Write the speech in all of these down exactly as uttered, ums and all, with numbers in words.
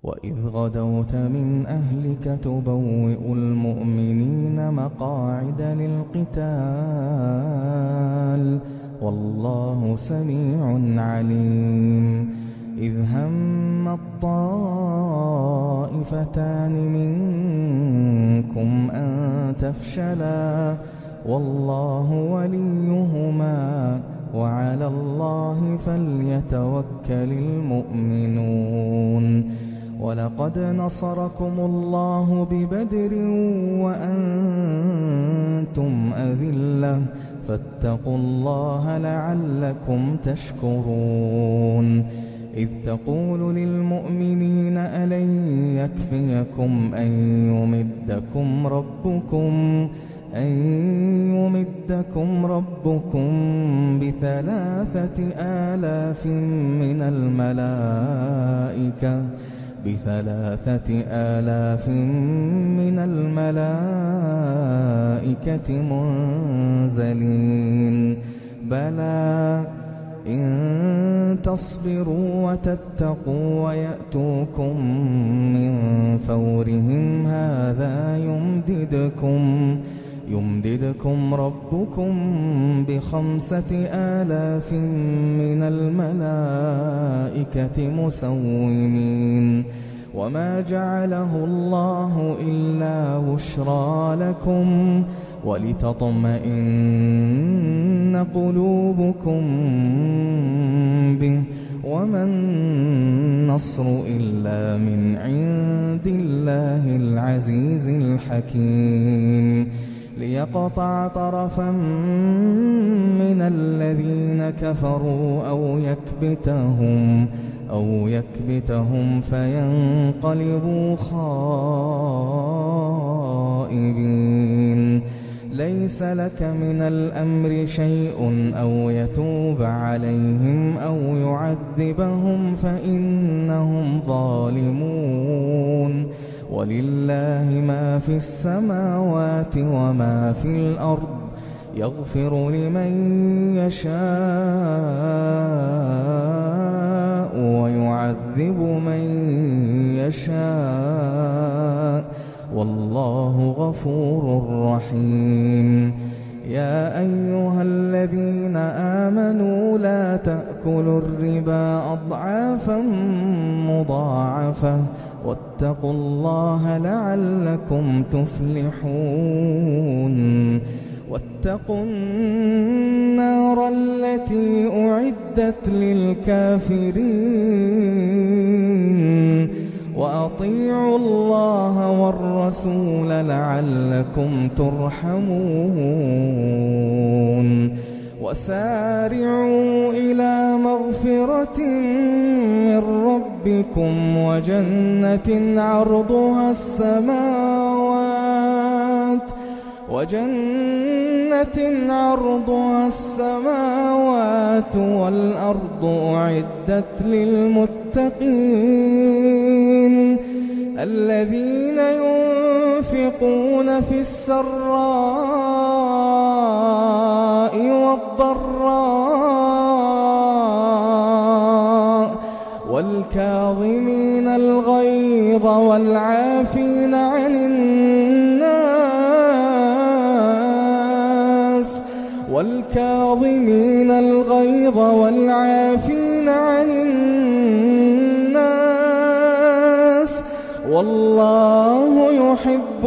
وإذ غدوت من أهلك تبوئ المؤمنين مقاعد للقتال والله سميع عليم. إذ هم الطائفتان منكم أن تفشلا والله وليهما وعلى الله فليتوكل المؤمنون. ولقد نصركم الله ببدر وأنتم أذلة فاتقوا الله لعلكم تشكرون. إذ تقول للمؤمنين ألن يكفيكم أن يمدكم ربكم أن يمدكم ربكم بثلاثة آلاف من الملائكة بثلاثة آلاف من الملائكة منزلين بلى إن تصبروا وتتقوا ويأتوكم من فورهم هذا يمددكم يمددكم ربكم بخمسة آلاف من الملائكة مسومين. وما جعله الله إلا بشرى لكم ولتطمئن قلوبكم به وما النصر إلا من عند الله العزيز الحكيم. ليقطع طرفا من الذين كفروا أو يكبتهم أو يكبتهم فينقلبوا خائبين. ليس لك من الأمر شيء أو يتوب عليهم أو يعذبهم فإنهم ظالمون. ولله ما في السماوات وما في الأرض يغفر لمن يشاء ويعذب من يشاء والله غفور رحيم. يا أيها الذين آمنوا لا تأكلوا الربا أضعافا مضاعفة واتقوا الله لعلكم تفلحون. واتقوا النار التي أعدت للكافرين وأطيعوا الله والرسول لعلكم ترحمون. وسارعوا إلى مغفرة من ربكم وجنة عرضها السماوات وجنة عرضها السماوات والأرض أعدت للمتقين الذين ينفقون في السراء والضراء والكاظمين الغيظ والعافين عن الناس والكاظمين الغيظ والعافين عن الناس والله يحب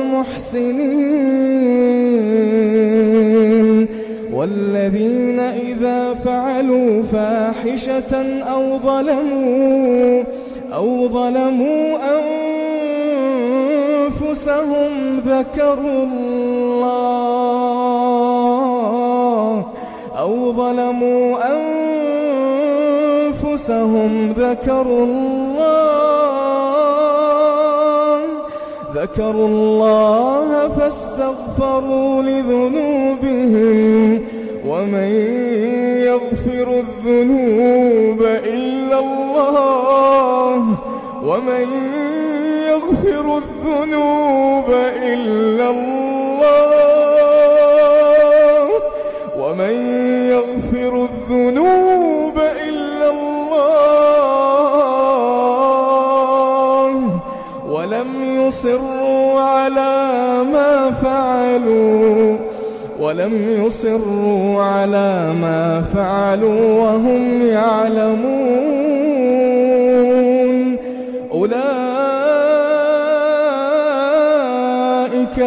المحسنين. والذين إذا فعلوا فاحشة أو ظلموا أو ظلموا أنفسهم ذكروا الله أو ظلموا أنفسهم ذكروا الله ذكروا الله فاستغفروا لذنوبهم ومن يغفر الذنوب إلا الله ومن يغفر الذنوب إلا الله ومن يغفر الذنوب إلا الله ولم يصروا على ما فعلوا ولم يصروا على ما فعلوا وهم يعلمون. أولئك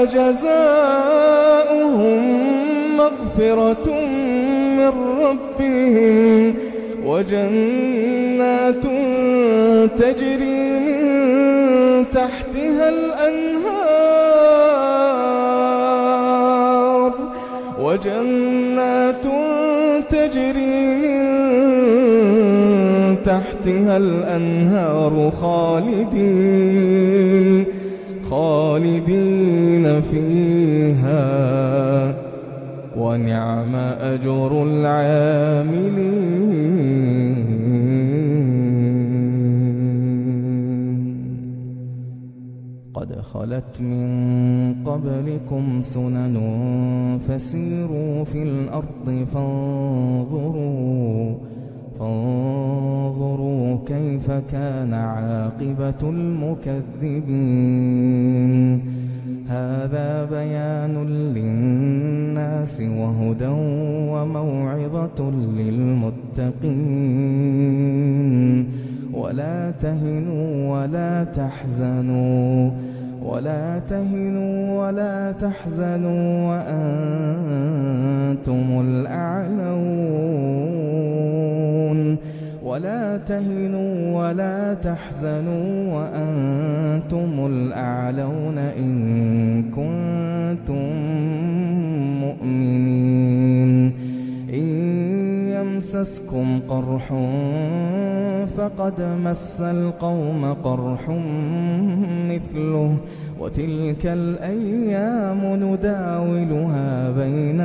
جزاؤهم مغفرة من ربهم وجنات تجري من تحتها الأنهار وجنات تجري من تحتها الأنهار خالدين خالدين فيها ونعم أجر العاملين. قد خلت من قبلكم سنن فسيروا في الأرض فانظروا فانظروا كيف كان عاقبة المكذبين. هذا بيان للناس وهدى وموعظة للمتقين. ولا تهنوا ولا تحزنوا ولا تهنوا ولا تحزنوا وأنتم الأعلون ولا تهنوا ولا تحزنوا وأنتم الأعلون إن كنتم مؤمنين. إن يمسسكم قرح فقد مس القوم قرح مثله وتلك الأيام نداولها بين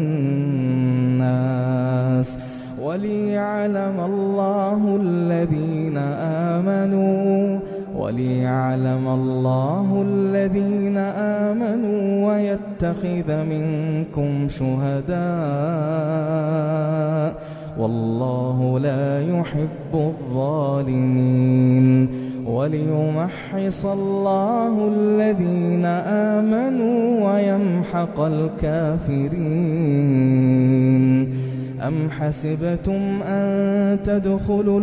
الناس وليعلم الله الذين آمنوا وليعلم الله الذين آمنوا ويتخذ منكم شهداء والله لا يحب الظالمين. وليمحص الله الذين آمنوا ويمحق الكافرين. أم حسبتم أن تدخلوا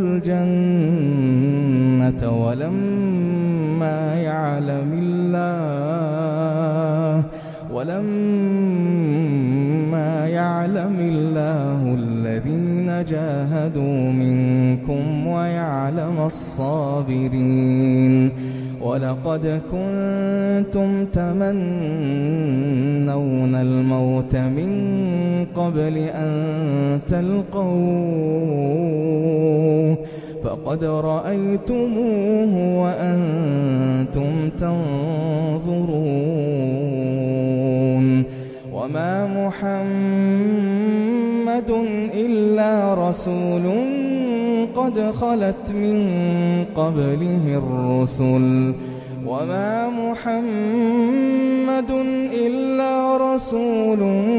الجنة ولما يعلم الله ولما يعلم الله الذين جاهدوا منكم ويعلم الصابرين. ولقد كنتم تمنون الموت من قبل أن تلقوه فقد رأيتموه وأنتم تنظرون. وما محمد إلا رسول قد خلت من قبله الرسل وما محمد إلا رسول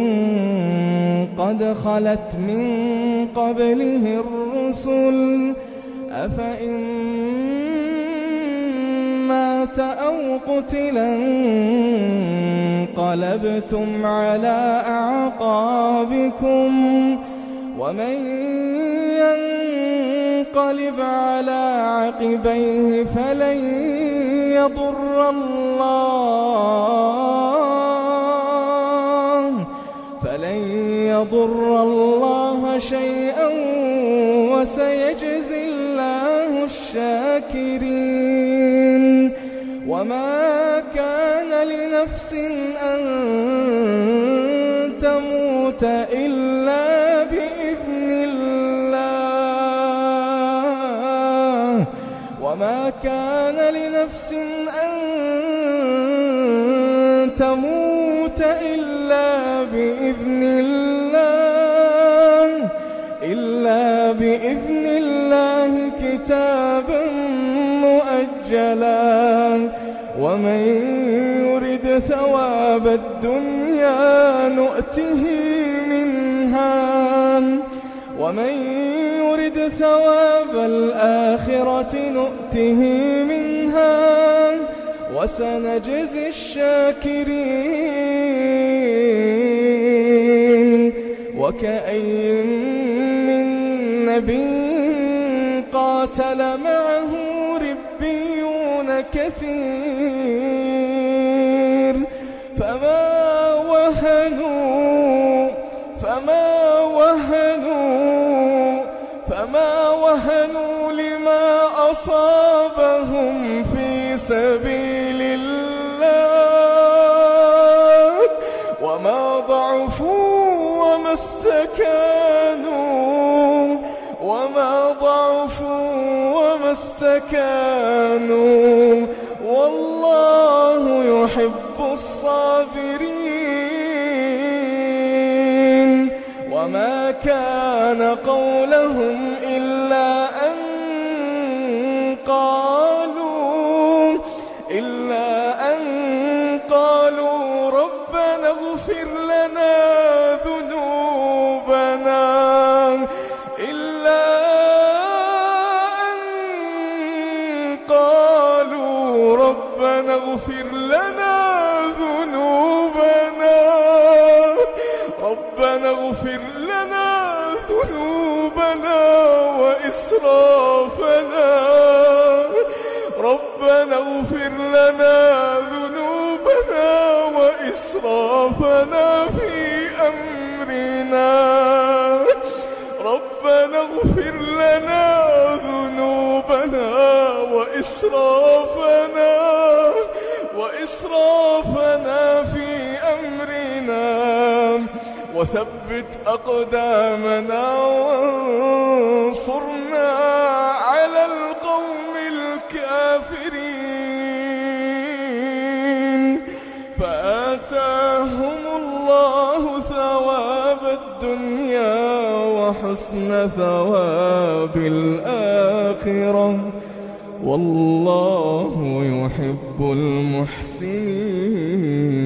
قد خلت من قبله الرسل أفإن مات أو قتلا انقلبتم على أعقابكم ومن ينقلب على عقبيه فلن يضر الله فلن يضر الله شيئا وسيجزي الله الشاكرين. وما كان لنفس أن تموت إلا بإذن الله وما كان لنفس أن تموت إلا بإذن الله إلا بإذن الله كتابا مؤجلا. ومن يرد ثواب الدنيا نؤته منها ومن يرد ثواب الآخرة نؤته منها وسنجزي الشاكرين. وكأين من نبي قاتل معه ربيون كثير فما وهنوا فما وهنوا فما وهنوا لما أصابهم في سبيل الله وما ضعفوا وما استكانوا وما ضعفوا وما استكانوا والله يحب الصابرين. وما كان قولهم إلا أن قالوا إلا أن قالوا ربنا اغفر لنا ذنوبنا إلا أن قالوا ربنا اغفر لنا ذنوبنا ربنا اغفر لنا ذنوبنا وإسرافنا ربنا اغفر لنا ذنوبنا وإسرافنا في أمرنا ربنا اغفر لنا ذنوبنا وإسرافنا وإسرافنا في أمرنا وثبت أقدامنا وانصرنا على القوم الكافرين. فآتاهم الله ثواب الدنيا وحسن ثواب الآخرة والله يحب المحسنين.